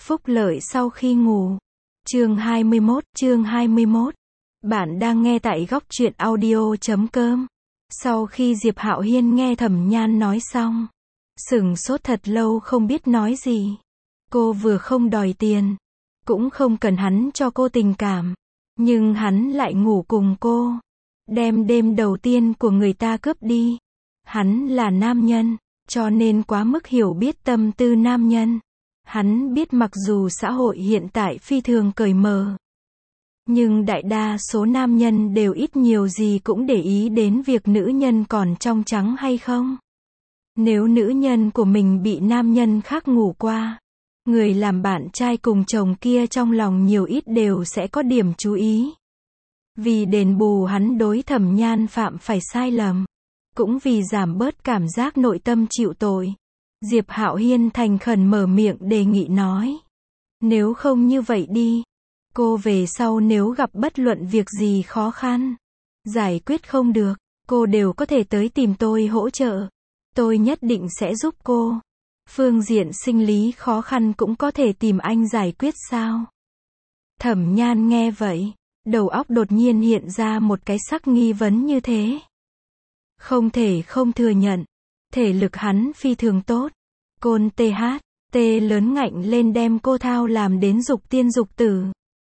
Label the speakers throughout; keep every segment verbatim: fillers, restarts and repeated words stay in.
Speaker 1: Phúc lợi sau khi ngủ. Chương hai mươi mốt, chương hai mươi mốt. Bạn đang nghe tại góc truyện audio chấm com. Sau khi Diệp Hạo Hiên nghe Thẩm Nhan nói xong, sửng sốt thật lâu không biết nói gì. Cô vừa không đòi tiền, cũng không cần hắn cho cô tình cảm, nhưng hắn lại ngủ cùng cô, đem đêm đầu tiên của người ta cướp đi. Hắn là nam nhân, cho nên quá mức hiểu biết tâm tư nam nhân. Hắn biết mặc dù xã hội hiện tại phi thường cởi mở, nhưng đại đa số nam nhân đều ít nhiều gì cũng để ý đến việc nữ nhân còn trong trắng hay không. Nếu nữ nhân của mình bị nam nhân khác ngủ qua, người làm bạn trai cùng chồng kia trong lòng nhiều ít đều sẽ có điểm chú ý. Vì đền bù hắn đối Thẩm Nhan phạm phải sai lầm, cũng vì giảm bớt cảm giác nội tâm chịu tội, Diệp Hạo Hiên thành khẩn mở miệng đề nghị nói. Nếu không như vậy đi, cô về sau nếu gặp bất luận việc gì khó khăn, giải quyết không được, cô đều có thể tới tìm tôi hỗ trợ. Tôi nhất định sẽ giúp cô. Phương diện sinh lý khó khăn cũng có thể tìm anh giải quyết sao? Thẩm Nhan nghe vậy, đầu óc đột nhiên hiện ra một cái sắc nghi vấn như thế. Không thể không thừa nhận, thể lực hắn phi thường tốt. Côn tê hát, tê lớn ngạnh lên đem cô thao làm đến dục tiên dục tử.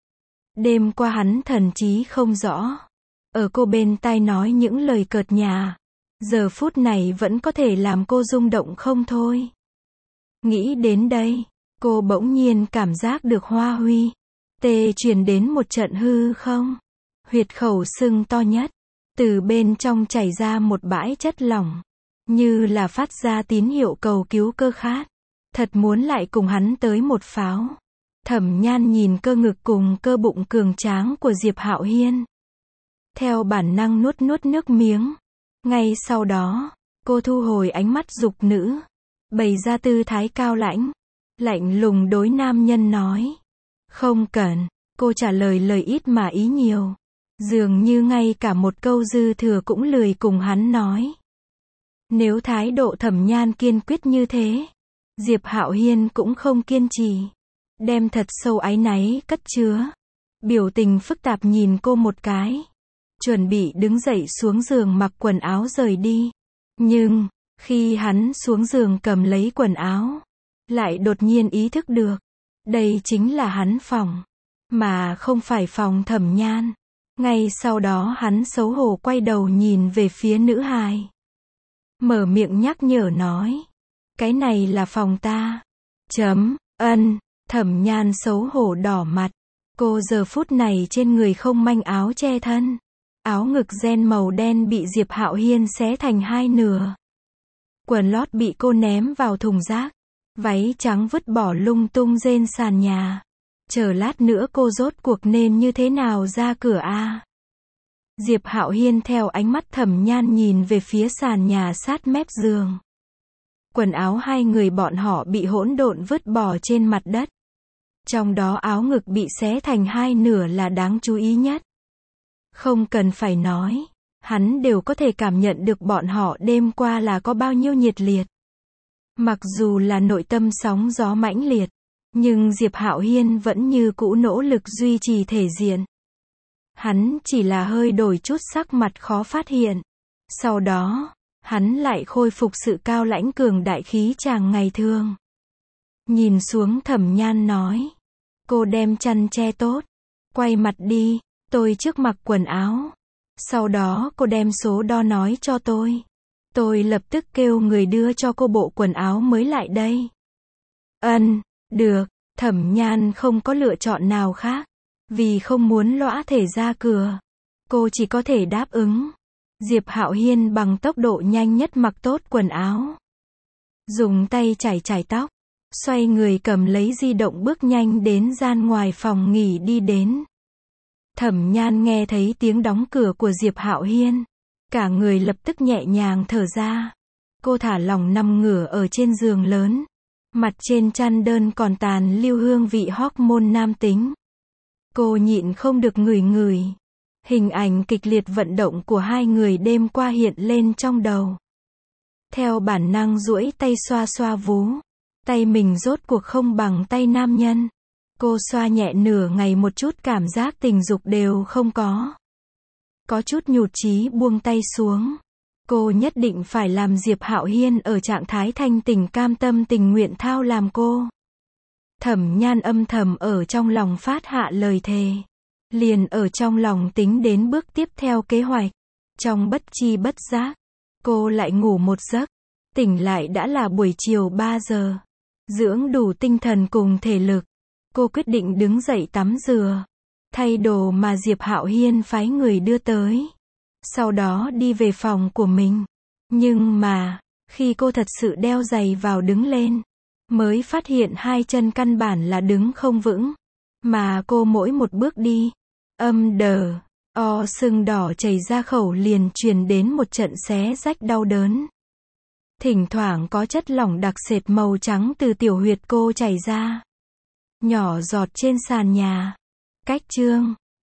Speaker 1: Đêm qua hắn thần trí không rõ, ở cô bên tai nói những lời cợt nhả, giờ phút này vẫn có thể làm cô rung động không thôi. Nghĩ đến đây, cô bỗng nhiên cảm giác được hoa huy, tê truyền đến một trận hư không. Huyệt khẩu sưng to nhất, từ bên trong chảy ra một bãi chất lỏng, như là phát ra tín hiệu cầu cứu cơ khát. Thật muốn lại cùng hắn tới một pháo. Thẩm Nhan nhìn cơ ngực cùng cơ bụng cường tráng của Diệp Hạo Hiên, theo bản năng nuốt nuốt nước miếng. Ngay sau đó, cô thu hồi ánh mắt dục nữ, bày ra tư thái cao lãnh, lạnh lùng đối nam nhân nói. Không cần. Cô trả lời lời ít mà ý nhiều, dường như ngay cả một câu dư thừa cũng lười cùng hắn nói. Nếu thái độ Thẩm Nhan kiên quyết như thế, Diệp Hạo Hiên cũng không kiên trì, đem thật sâu áy náy cất chứa, biểu tình phức tạp nhìn cô một cái, chuẩn bị đứng dậy xuống giường mặc quần áo rời đi. Nhưng, khi hắn xuống giường cầm lấy quần áo, lại đột nhiên ý thức được, đây chính là hắn phòng, mà không phải phòng Thẩm Nhan. Ngay sau đó hắn xấu hổ quay đầu nhìn về phía nữ hài, mở miệng nhắc nhở nói. Cái này là phòng ta. Chấm, ân, Thẩm Nhan xấu hổ đỏ mặt. Cô giờ phút này trên người không manh áo che thân. Áo ngực ren màu đen bị Diệp Hạo Hiên xé thành hai nửa. Quần lót bị cô ném vào thùng rác. Váy trắng vứt bỏ lung tung trên sàn nhà. Chờ lát nữa cô rốt cuộc nên như thế nào ra cửa a? Diệp Hạo Hiên theo ánh mắt Thẩm Nhan nhìn về phía sàn nhà sát mép giường. Quần áo hai người bọn họ bị hỗn độn vứt bỏ trên mặt đất. Trong đó áo ngực bị xé thành hai nửa là đáng chú ý nhất. Không cần phải nói, hắn đều có thể cảm nhận được bọn họ đêm qua là có bao nhiêu nhiệt liệt. Mặc dù là nội tâm sóng gió mãnh liệt, nhưng Diệp Hạo Hiên vẫn như cũ nỗ lực duy trì thể diện. Hắn chỉ là hơi đổi chút sắc mặt khó phát hiện. Sau đó, hắn lại khôi phục sự cao lãnh cường đại khí chàng ngày thường. Nhìn xuống Thẩm Nhan nói. Cô đem chăn che tốt. Quay mặt đi, tôi trước mặc quần áo. Sau đó cô đem số đo nói cho tôi. Tôi lập tức kêu người đưa cho cô bộ quần áo mới lại đây. Ân, được. Thẩm Nhan không có lựa chọn nào khác. Vì không muốn lõa thể ra cửa, cô chỉ có thể đáp ứng. Diệp Hạo Hiên bằng tốc độ nhanh nhất mặc tốt quần áo, dùng tay chải chải tóc, xoay người cầm lấy di động bước nhanh đến gian ngoài phòng nghỉ đi đến. Thẩm Nhan nghe thấy tiếng đóng cửa của Diệp Hạo Hiên, cả người lập tức nhẹ nhàng thở ra. Cô thả lỏng nằm ngửa ở trên giường lớn, mặt trên chăn đơn còn tàn lưu hương vị hormone nam tính. Cô nhịn không được ngửi ngửi. Hình ảnh kịch liệt vận động của hai người đêm qua hiện lên trong đầu. Theo bản năng duỗi tay xoa xoa vú. Tay mình rốt cuộc không bằng tay nam nhân. Cô xoa nhẹ nửa ngày một chút cảm giác tình dục đều không có. Có chút nhụt chí buông tay xuống. Cô nhất định phải làm Diệp Hạo Hiên ở trạng thái thanh tỉnh cam tâm tình nguyện thao làm cô. Thẩm Nhan âm thầm ở trong lòng phát hạ lời thề. Liền ở trong lòng tính đến bước tiếp theo kế hoạch. Trong bất chi bất giác, cô lại ngủ một giấc. Tỉnh lại đã là buổi chiều ba giờ. Dưỡng đủ tinh thần cùng thể lực. Cô quyết định đứng dậy tắm rửa. Thay đồ mà Diệp Hạo Hiên phái người đưa tới. Sau đó đi về phòng của mình. Nhưng mà, khi cô thật sự đeo giày vào đứng lên, mới phát hiện hai chân căn bản là đứng không vững. Mà cô mỗi một bước đi, âm đờ, o sưng đỏ chảy ra khẩu liền truyền đến một trận xé rách đau đớn. Thỉnh thoảng có chất lỏng đặc sệt màu trắng từ tiểu huyệt cô chảy ra. Nhỏ giọt trên sàn nhà. Cách chương